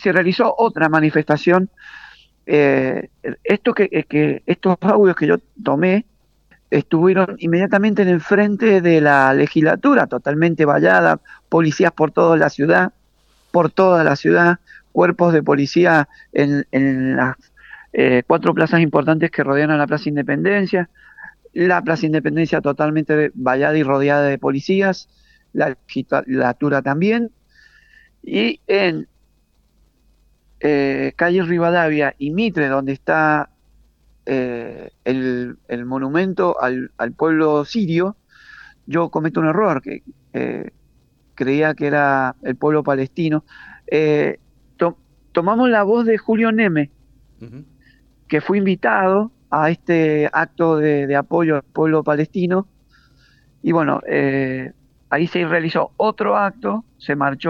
se realizó otra manifestación. Estos audios que yo tomé estuvieron inmediatamente en el frente de la legislatura, totalmente vallada, policías por toda la ciudad, cuerpos de policía en las 4 plazas importantes que rodean a la Plaza Independencia, la Plaza Independencia totalmente vallada y rodeada de policías, la legislatura también, y en calle Rivadavia y Mitre, donde está el monumento al pueblo sirio, yo cometo un error, que creía que era el pueblo palestino. Eh, Tomamos la voz de Julio Neme, Uh-huh. que fue invitado a este acto de apoyo al pueblo palestino, y bueno, ahí se realizó otro acto, se marchó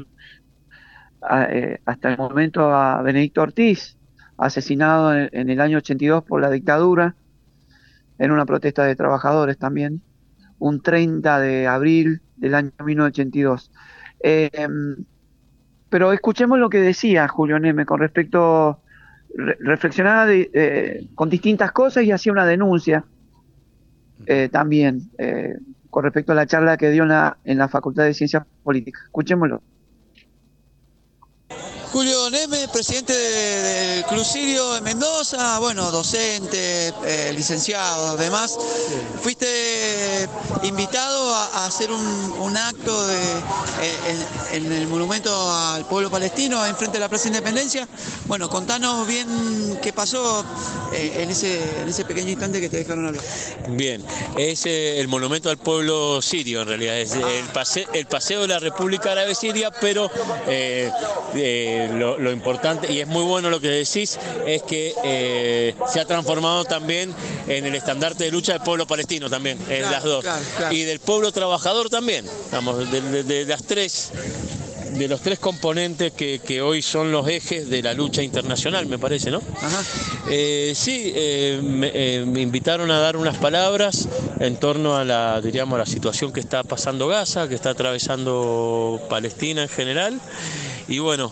hasta el momento a Benedicto Ortiz, asesinado en el año 82 por la dictadura, en una protesta de trabajadores también, un 30 de abril del año 1982. Pero escuchemos lo que decía Julio Neme con respecto, reflexionaba con distintas cosas y hacía una denuncia también con respecto a la charla que dio en la Facultad de Ciencias Políticas. Escuchémoslo. Julio Neme, presidente del Club Sirio de Mendoza, bueno, docente, licenciado, además. Fuiste invitado a hacer un acto en el monumento al pueblo palestino, enfrente de la Plaza Independencia. Bueno, contanos bien qué pasó en ese pequeño instante que te dejaron hablar. Bien, es el monumento al pueblo sirio, en realidad, es el paseo de la República Árabe Siria, pero lo importante, y es muy bueno lo que decís, es que se ha transformado también en el estandarte de lucha del pueblo palestino también, en las dos, claro. Y del pueblo trabajador también, vamos, de los tres componentes que hoy son los ejes de la lucha internacional, me parece, ¿no? Ajá. Me invitaron a dar unas palabras en torno a la situación que está pasando Gaza, que está atravesando Palestina en general, y bueno,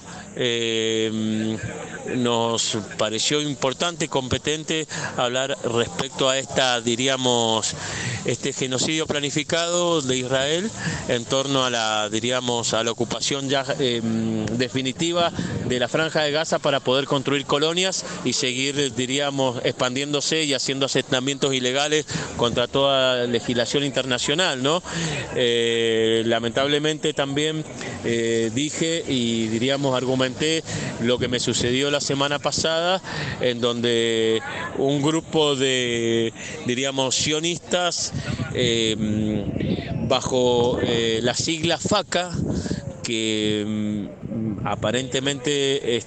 nos pareció importante y competente hablar respecto a este genocidio planificado de Israel en torno a la ocupación ya definitiva de la Franja de Gaza para poder construir colonias y seguir, expandiéndose y haciendo asentamientos ilegales contra toda legislación internacional, ¿no? Lamentablemente también dije y argumenté lo que me sucedió la semana pasada, en donde un grupo de sionistas bajo la sigla FACA, que aparentemente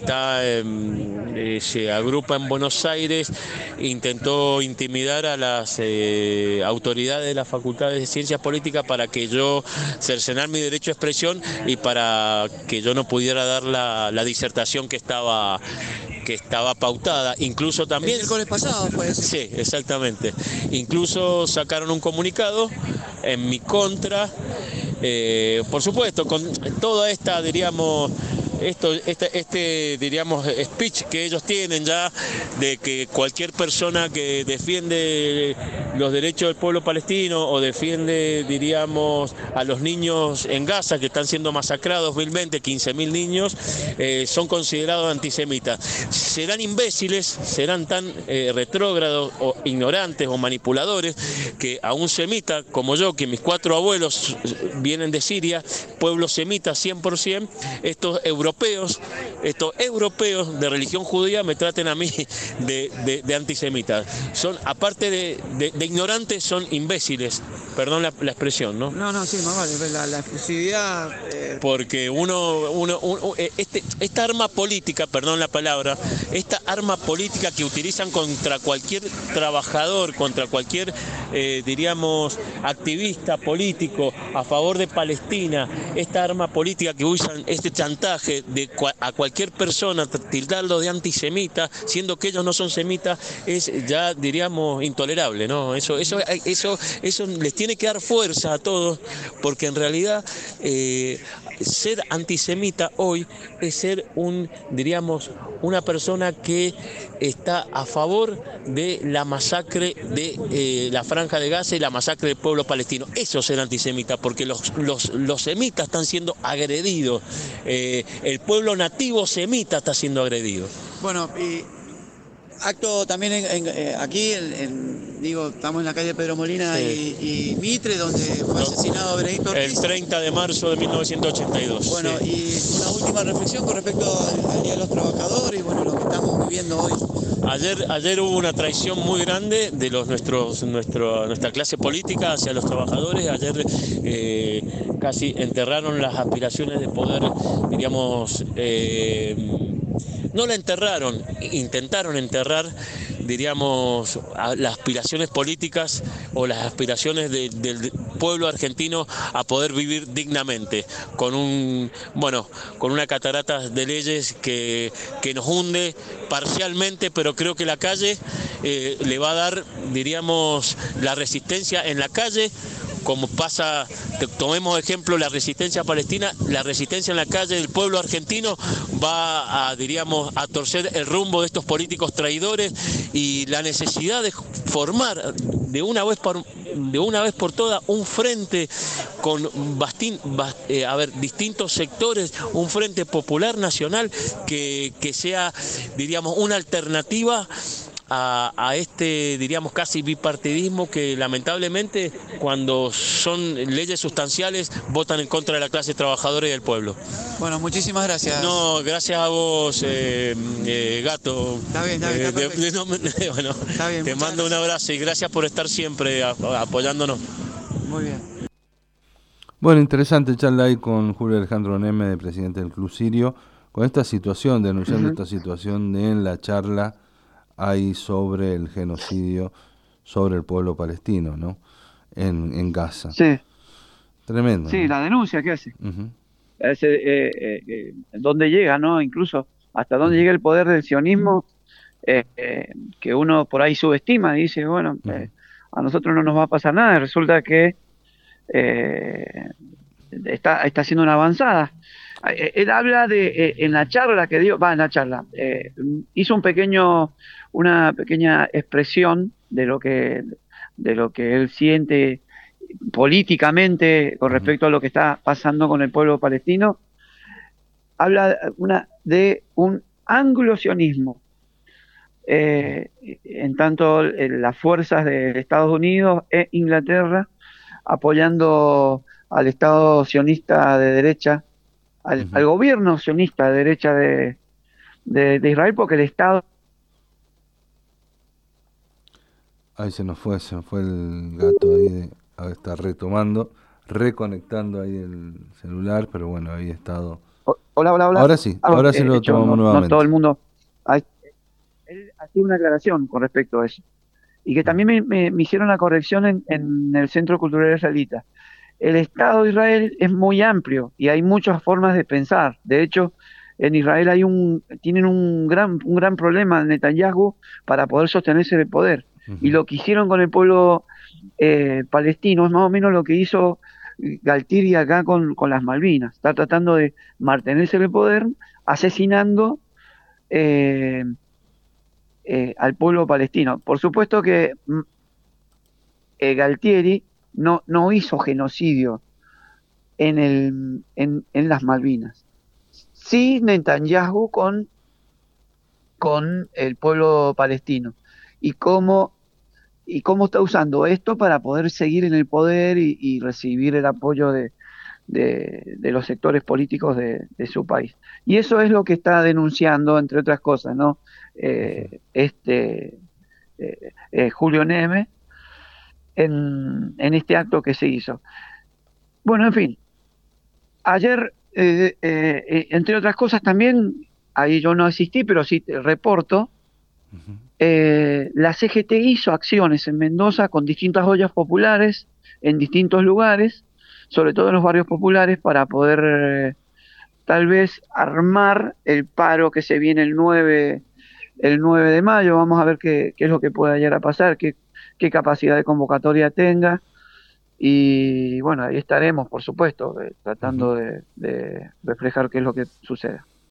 se agrupa en Buenos Aires, intentó intimidar a las autoridades de la Facultad de Ciencias Políticas para que yo cercenar mi derecho a expresión y para que yo no pudiera dar la disertación que estaba pautada. Incluso también... El miércoles pasado fue eso. Sí, exactamente. Incluso sacaron un comunicado en mi contra, por supuesto, con toda esta, speech que ellos tienen ya, de que cualquier persona que defiende los derechos del pueblo palestino o defiende, a los niños en Gaza que están siendo masacrados vilmente, 15.000 niños, son considerados antisemitas. Serán imbéciles, serán tan retrógrados o ignorantes o manipuladores que a un semita como yo, que mis 4 abuelos vienen de Siria, pueblo semita 100%, estos europeos de religión judía me traten a mí de antisemitas. Son, aparte de ignorantes, son imbéciles. Perdón la expresión, ¿no? No, sí, más vale, la exclusividad... Porque esta arma política, perdón la palabra, esta arma política que utilizan contra cualquier trabajador, contra cualquier, activista político a favor de Palestina, esta arma política que usan, este chantaje a cualquier persona, tildarlo de antisemita, siendo que ellos no son semitas, es ya, intolerable, ¿no? Eso les tiene tiene que dar fuerza a todos, porque en realidad ser antisemita hoy es ser diríamos, una persona que está a favor de la masacre de la Franja de Gaza y la masacre del pueblo palestino. Eso es ser antisemita, porque los semitas están siendo agredidos, el pueblo nativo semita está siendo agredido. Bueno, y acto también aquí, digo, estamos en la calle Pedro Molina sí. y Mitre, donde fue asesinado Benedicto Ortiz. El 30 de marzo de 1982. Bueno, sí. Y una última reflexión con respecto al Día de los Trabajadores y bueno, lo que estamos viviendo hoy. Ayer hubo una traición muy grande de nuestra clase política hacia los trabajadores. Ayer casi enterraron las aspiraciones de poder, diríamos, no la enterraron, intentaron enterrar, diríamos, las aspiraciones políticas o las aspiraciones del pueblo argentino a poder vivir dignamente, con una catarata de leyes que nos hunde parcialmente, pero creo que la calle le va a dar, diríamos, la resistencia en la calle, como pasa, tomemos ejemplo la resistencia palestina, la resistencia en la calle del pueblo argentino va a, diríamos, a torcer el rumbo de estos políticos traidores, y la necesidad de formar de una vez por todas un frente con distintos sectores, un frente popular nacional que sea, diríamos, una alternativa a este, diríamos, casi bipartidismo que lamentablemente cuando son leyes sustanciales votan en contra de la clase trabajadora y del pueblo. Bueno, muchísimas gracias. No, gracias a vos, Gato. Está bien, bueno, está bien, te mando un abrazo y gracias por estar siempre apoyándonos. Muy bien. Bueno, interesante charla ahí con Julio Alejandro Neme, presidente del Club Sirio, con esta situación, denunciando esta situación en la charla ahí sobre el genocidio sobre el pueblo palestino, ¿no? En Gaza. Sí. Tremendo. Sí, ¿no? La denuncia que hace. Uh-huh. Dónde llega, ¿no? Incluso hasta dónde llega el poder del sionismo, que uno por ahí subestima y dice, bueno, a nosotros no nos va a pasar nada. Resulta que está haciendo una avanzada. Él habla en la charla que dio, hizo una pequeña expresión de lo que él siente políticamente con respecto a lo que está pasando con el pueblo palestino. Habla de un anglosionismo, en tanto las fuerzas de Estados Unidos e Inglaterra apoyando al Estado sionista de derecha, al gobierno sionista de derecha de Israel, porque el Estado... Ahí se nos fue el gato ahí, está reconectando ahí el celular, pero bueno, había estado... Hola. Ahora sí lo tomamos nuevamente. No todo el mundo... Él hacía una aclaración con respecto a eso. Y que también me hicieron la corrección en el Centro Cultural Israelita. El Estado de Israel es muy amplio y hay muchas formas de pensar. De hecho, en Israel tienen un gran problema Netanyahu para poder sostenerse en el poder. Y lo que hicieron con el pueblo palestino es más o menos lo que hizo Galtieri acá con las Malvinas. Está tratando de mantenerse en el poder, asesinando al pueblo palestino. Por supuesto que Galtieri no hizo genocidio en las Malvinas. Sí, Netanyahu con el pueblo palestino. Y cómo está usando esto para poder seguir en el poder y recibir el apoyo de los sectores políticos de su país. Y eso es lo que está denunciando, entre otras cosas, ¿no? Julio Neme en este acto que se hizo. Bueno, en fin, ayer, entre otras cosas también, ahí yo no asistí, pero sí te reporto, la CGT hizo acciones en Mendoza con distintas ollas populares en distintos lugares, sobre todo en los barrios populares, para poder tal vez armar el paro que se viene el 9 de mayo. Vamos a ver qué es lo que pueda llegar a pasar, qué capacidad de convocatoria tenga. Y bueno, ahí estaremos, por supuesto, tratando de reflejar qué es lo que sucede.